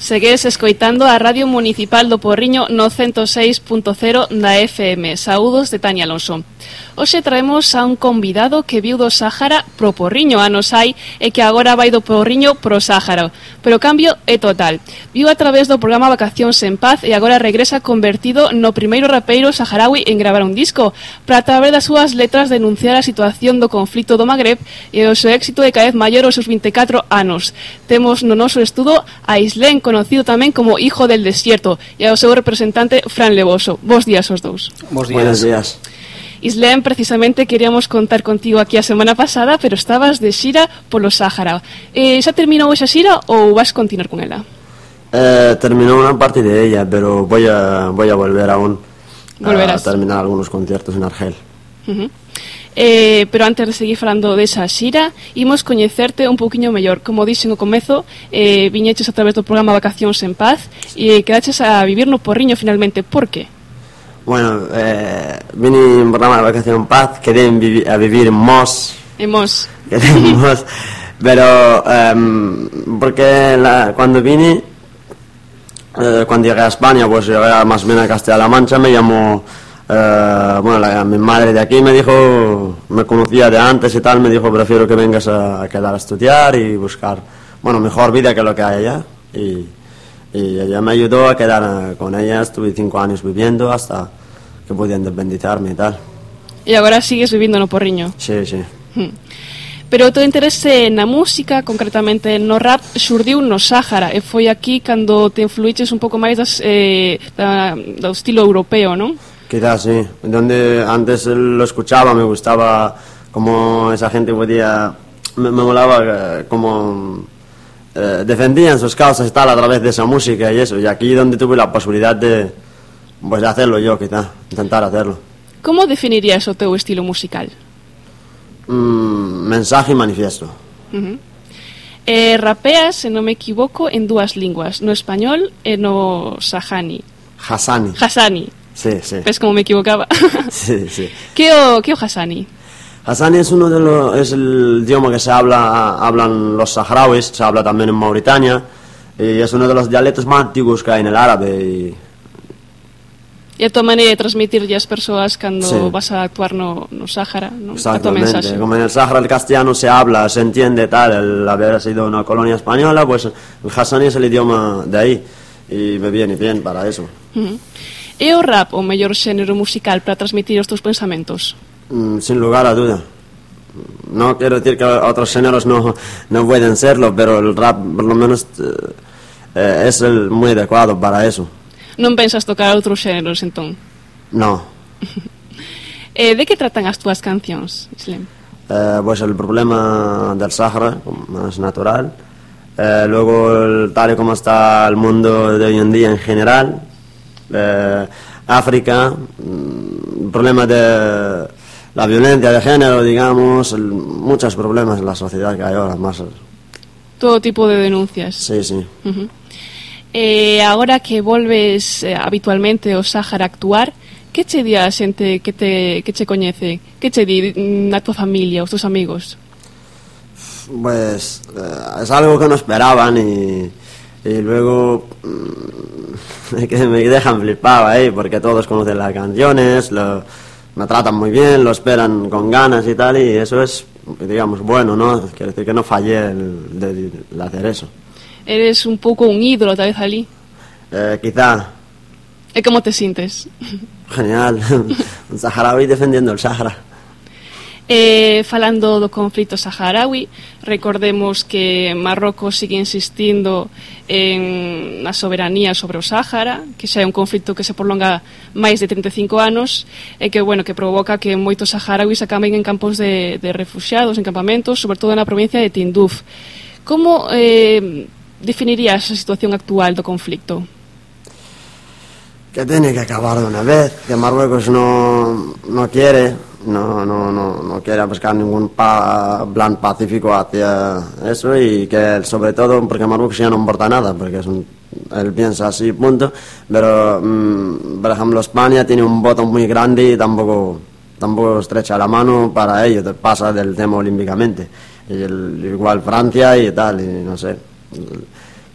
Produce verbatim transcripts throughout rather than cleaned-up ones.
Segues escoitando a Radio Municipal do Porriño no ciento seis punto cero da F M. Saúdos de Tania Alonso. Hoxe traemos a un convidado que viu do Sáhara pro Porriño anos hai e que agora vai do Porriño pro Sáhara. Pero o cambio é total. Viu a través do programa Vacacións en Paz e agora regresa convertido no primeiro rapeiro saharaui en gravar un disco para a través das súas letras denunciar a situación do conflito do Magreb e o seu éxito de cada vez maior aos seus vinte e catro anos. Temos no noso estudo a Islén, conocido tamén como Hijo del Desierto, e ao seu representante Fran Leboso. Bos días aos dous. Bos días. Buenos días. Islén, precisamente queríamos contar contigo aquí a semana pasada, pero estabas de xira polo Sáhara. Eh, xa terminou esa xira ou vas continuar con ela? Eh, terminó una parte de ella, pero voy a, voy a volver aún Volverás. a terminar algunos conciertos en Argel. Uh-huh. Eh, pero antes de seguir falando desa xira, imos coñecerte un pouquiño mellor. Como dixen no comezo, eh, viñeches a través do programa Vacacións en Paz e quedaches a vivir no Porriño finalmente. Por qué? Bueno, eh, vine en un programa de Vacación en Paz, quedé en vivi a vivir en Mos. En Mos. Quedé en Mos, pero eh, porque la, cuando vine, eh, cuando llegué a España, pues llegué más o menos a Castilla-La Mancha, me llamó, eh, bueno, la, mi madre de aquí me dijo, me conocía de antes y tal, me dijo, prefiero que vengas a, a quedar a estudiar y buscar, bueno, mejor vida que lo que hay allá. Y, y ella me ayudó a quedar con ella, estuve cinco años viviendo hasta que pude independizarme y tal. E agora sigues vivindo no Porriño? Sí, sí. Hmm. Pero o teu interese na música, concretamente no rap, xurdiu no Sáhara, e foi aquí cando te influiches un pouco máis das, eh, da, do estilo europeo, non? Quizás sí, donde antes lo escuchaba, me gustaba como esa gente podía, me, me molaba eh, como eh, defendían sus causas y tal a través de esa música y eso, y aquí donde tuve la posibilidad de, pues, de hacerlo yo, quizás, intentar hacerlo. Como definirías o teu estilo musical? Mm, mensaje y manifiesto. Uh-huh. Eh, rapeas, se non me equivoco, en dúas linguas, no español e no sahani. Hassani. Hassani. Sí, sí. ¿Ves cómo me equivocaba? Sí, sí. ¿Qué o, qué o Hassani? Hassani es uno de los, es el idioma que se habla, hablan los saharauis, se habla también en Mauritania, y es uno de los dialectos más antiguos que hay en el árabe. Y, e a tua maneira de transmitirlle as persoas cando sí. vas a actuar no, no Sáhara, no? Exactamente, como en el Sáhara el castellano se habla, se entiende tal, el haber sido una colonia española, pues el Hassani es el idioma de ahí, y me viene bien para eso. Uh-huh. É o rap o mellor xénero musical para transmitir os teus pensamentos? Mm, sin lugar a duda. No quiero decir que otros géneros no, no pueden serlo, pero el rap por lo menos eh, es el muy adecuado para eso. Non pensas tocar outros xéneros, entón? No. eh, de que tratan as túas cancións, Islén? Eh, pues el problema del Sáhara, más natural. Eh, luego, el, tal y como está el mundo de hoy en día en general. Eh, África, el problema de la violencia de género, digamos, el, muchos problemas en la sociedad que hay ahora. Más. Todo tipo de denuncias. Sí, sí. Uh-huh. Eh, agora que volves eh, habitualmente ao Sáhara a actuar, que che di a xente que te, que che coñece? Que che di na tua familia, os teus amigos? Pues eh, es algo que no esperaban y, y luego mmm, que me dejan flipado ahí porque todos conocen las canciones, lo, me tratan muy bien, lo esperan con ganas y tal, y eso es, digamos, bueno, ¿no? Quiere decir que no fallé el, de, de hacer eso. Eres un pouco un ídolo tal vez ali. Eh, quizá. E como te sintes? Genial, un saharaui defendiendo el Sáhara. Eh, falando do conflito saharaui, recordemos que Marrocos sigue insistindo en na soberanía sobre o Sáhara, que xa é un conflito que se prolonga máis de trinta e cinco anos e que, bueno, que provoca que moitos saharauis acaben en campos de, de refugiados, en campamentos, sobre todo na provincia de Tinduf. Como eh, definirías a situación actual do conflicto? Que tiene que acabar de una vez, que Marruecos no, no quiere, no, no, no, no quiere buscar ningún pa, plan pacífico hacia eso, y que sobre todo porque Marruecos ya no importa nada, porque es un, él piensa así, punto, pero mmm, por ejemplo España tiene un voto muy grande y tampoco, tampoco estrecha la mano para ello, te pasa del tema olímpicamente, y el, igual Francia y tal, y no sé.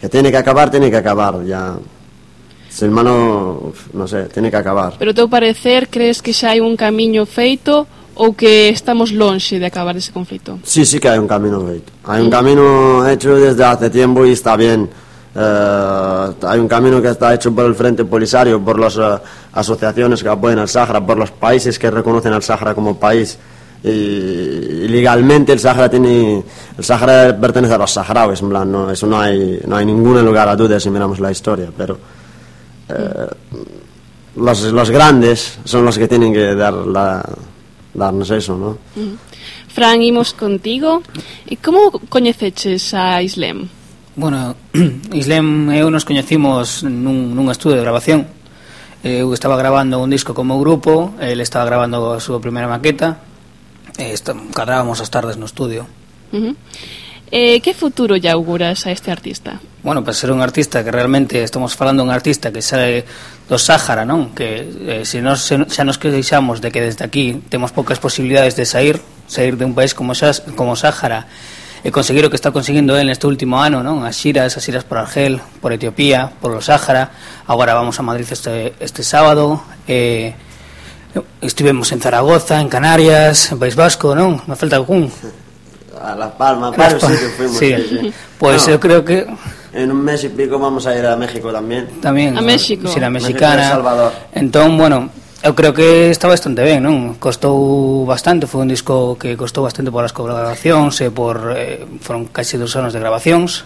que tiene que acabar, tiene que acabar, ya. Se hermano, non sei, tiene que acabar. Pero teu parecer, crees que xa hai un camiño feito ou que estamos lonxe de acabar ese conflito? Sí, sí que hay un camino feito. Hay un camino hecho desde hace tiempo y está bien. Eh, hay un camino que está hecho por el Frente Polisario, por las uh, asociaciones que apoyan al Sáhara, por los países que reconocen al Sáhara como país. Y, y legalmente el Sáhara tiene, el Sáhara pertenece a los saharauis, en plan, no, eso no hay, no hay ningún lugar a dudas si miramos la historia, pero eh, los, los grandes son los que tienen que dar la, darnos eso, ¿no? Uh-huh. Fran, imos contigo. E como coñeceches a Islem? Bueno, Islem e eu nos coñecimos nun, nun estudio de grabación. Eu estaba grabando un disco como grupo, ele estaba grabando a súa primeira maqueta, e cadrábamos as tardes no estudio. Uh-huh. Eh, que futuro lle auguras a este artista? Bueno, para ser un artista que realmente estamos falando de un artista que sale do Sáhara, non? Que eh, se nos, se, xa nos queixamos de que desde aquí temos poucas posibilidades de sair, sair de un país como, como Sáhara e conseguir o que está conseguindo él neste último ano, non? As xiras, as xiras por Argel, por Etiopía, por o Sáhara. Agora vamos a Madrid este, este sábado. Eh, estivemos en Zaragoza, en Canarias, en País Vasco, non? Me falta algún. A La Palma, pero sí que fuimos. Sí. Sí, sí. Pues no, yo creo que en un mes y pico vamos a ir a México también. También. A México. Sí, la mexicana. México, El Salvador. Entón, bueno, eu creo que está bastante ben, non? Costou bastante, foi un disco que costou bastante por as colaboracións e por eh, foron casi dos anos de grabacións.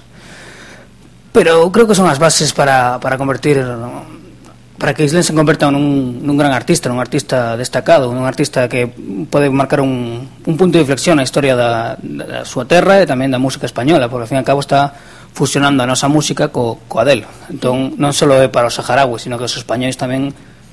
Pero creo que son as bases para para convertir para que Islem se converta nun, nun gran artista, nun artista destacado, nun artista que pode marcar un, un punto de inflexión na historia da, da súa terra e tamén da música española, porque ao fin e ao cabo está fusionando a nosa música co, coa del. Entón, non só é para os saharauis, sino que os españois tamén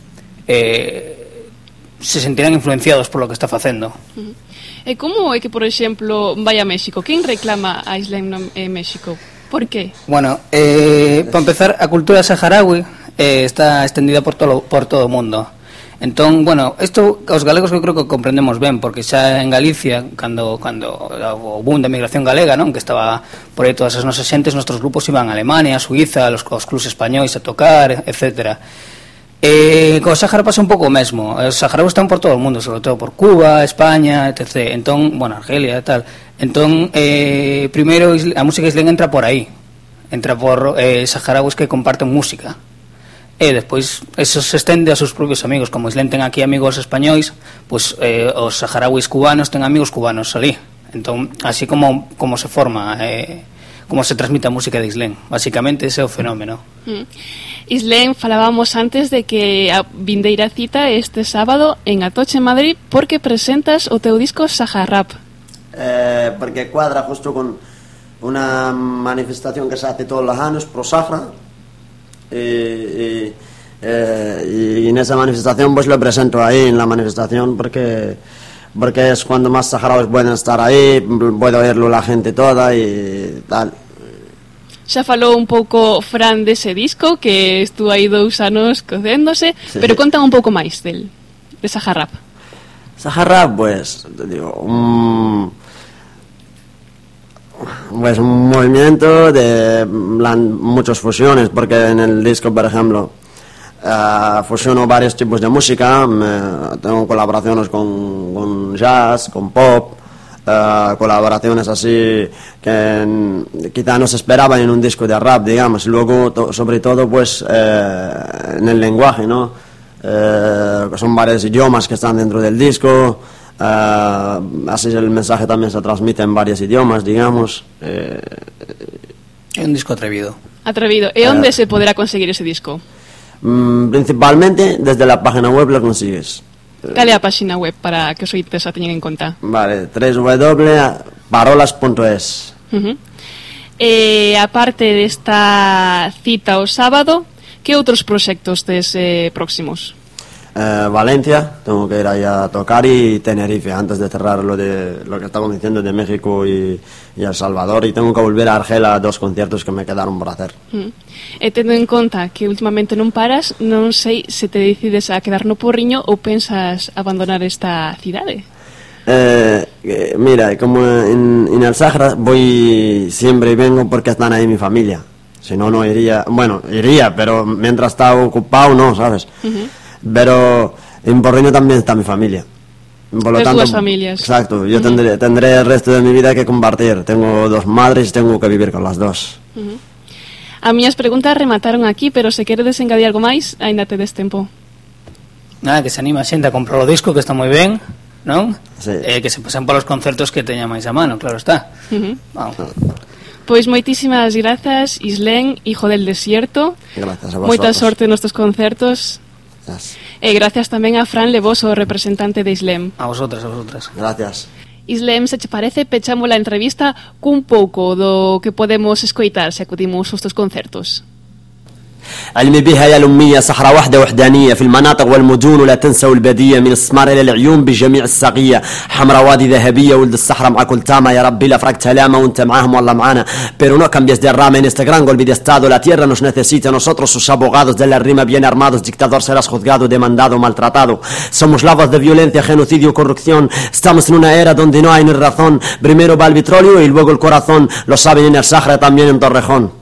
eh, se sentirán influenciados por lo que está facendo. Uh-huh. E como é que, por exemplo, vai a México? Quen reclama a Islem en México? Por qué? Bueno, eh, para empezar, a cultura saharaui Eh, está extendida por todo por todo o mundo. Entón, bueno, isto os galegos eu creo que comprendemos ben, porque xa en Galicia, cando cando o boom da migración galega, non, que estaba por aí todas as nosas xentes, nuestros grupos iban a Alemania, a Suiza, a los, os clubs españois a tocar, etcétera. Eh, co Sáhara pasa un pouco o mesmo. Os saharauis están por todo o mundo, sobre todo por Cuba, España, etcétera. Entón, bueno, Argelia e tal. Entón, eh, primeiro a música isleña entra por aí. Entra por eh, saharauis que comparten música. E despois eso se estende a seus propios amigos. Como Islem ten aquí amigos españois, pois eh, os saharauis cubanos ten amigos cubanos ali. Entón, así como como se forma eh, como se transmite a música de Islem. Basicamente ese é o fenómeno. Mm. Islem, falábamos antes de que a vindeira cita este sábado en Atoche, Madrid, porque presentas o teu disco Saharrap. Eh, porque cuadra justo con una manifestación que se hace todos los años pro Sahara. Y, y, eh, y en esa manifestación pues lo presento ahí en la manifestación porque porque es cuando más saharauis pueden estar ahí, puede oírlo la gente toda y tal. Xa falou un pouco Fran dese disco que estuvo aí dous anos cocéndose, sí. Pero conta un pouco máis del de Saharrap. Saharrap, pues te digo, un pues un movimiento de muchas fusiones, porque en el disco, por ejemplo, uh, fusiono varios tipos de música. Me, tengo colaboraciones con, con jazz, con pop, uh, colaboraciones así que quizá no se esperaban en un disco de rap, digamos. Luego, to, sobre todo, pues eh, en el lenguaje, ¿no? Eh, son varios idiomas que están dentro del disco. Uh, así el mensaje también se transmite en varios idiomas, digamos. Eh, é un disco atrevido. Atrevido. E onde uh, se poderá conseguir ese disco? Mm, principalmente desde la página web lo consigues. Cal é a página web para que os ointes a teñen en conta? Vale, doble u doble u doble u punto parolas punto es. Uh-huh. E aparte desta cita o sábado, que outros proxectos tes eh, próximos? Eh, Valencia, tengo que ir ahí a tocar, y Tenerife, antes de cerrar lo de lo que estamos diciendo de México y, y El Salvador, y tengo que volver a Argel a dos conciertos que me quedaron por hacer. Mm. E tendo en conta que últimamente non paras, non sei se te decides a quedar no Porriño ou pensas abandonar esta cidade. Eh, eh, mira, como en, en El Sáhara voy siempre y vengo porque están ahí mi familia. Si no, no iría. Bueno, iría, pero mientras está ocupado, no, ¿sabes? Uh-huh. Pero en Porriño también está mi familia. Por lo Las tanto, dos familias. Exacto, yo uh-huh. tendré, tendré el resto de mi vida que compartir. Tengo dos madres y tengo que vivir con las dos. Uh-huh. A miñas preguntas remataron aquí, pero se queredes engadir algo máis, aínda tedes tempo. Nada, que se anima a xente a comprar o disco, que está moi ben, non? Sí. Eh, que se pasen para os concertos que teña máis a mano, claro está. Uh-huh. Vamos. Pois moitísimas grazas, Islén, hijo del desierto. Gracias a vosotros. Moita sorte nestos concertos. Gracias. E gracias tamén a Fran Levoso, representante de Islén. A vosotras, a vosotras. Gracias. Islén, se che parece, pechamos a entrevista cun pouco do que podemos escoitar se acudimos aos teus concertos. علمي بها يا الأمية صحراء وحدة وحدانية في المناطق والمدن ولا تنسوا البدية من السمار إلى العيون بجميع الساقية حمراء وادي ذهبية ولد الصحراء مع كل تاما يا ربي لا فرقت هلاما وانت معاهم والله معانا pero no cambies de rama en este gran golpe de estado la tierra nos necesita nosotros sus abogados de la rima bien armados dictador serás juzgado demandado maltratado somos la voz de violencia genocidio corrupción estamos en una era donde no hay ni razón primero va el petróleo y luego el corazón lo saben en el Sahara también en Torrejón.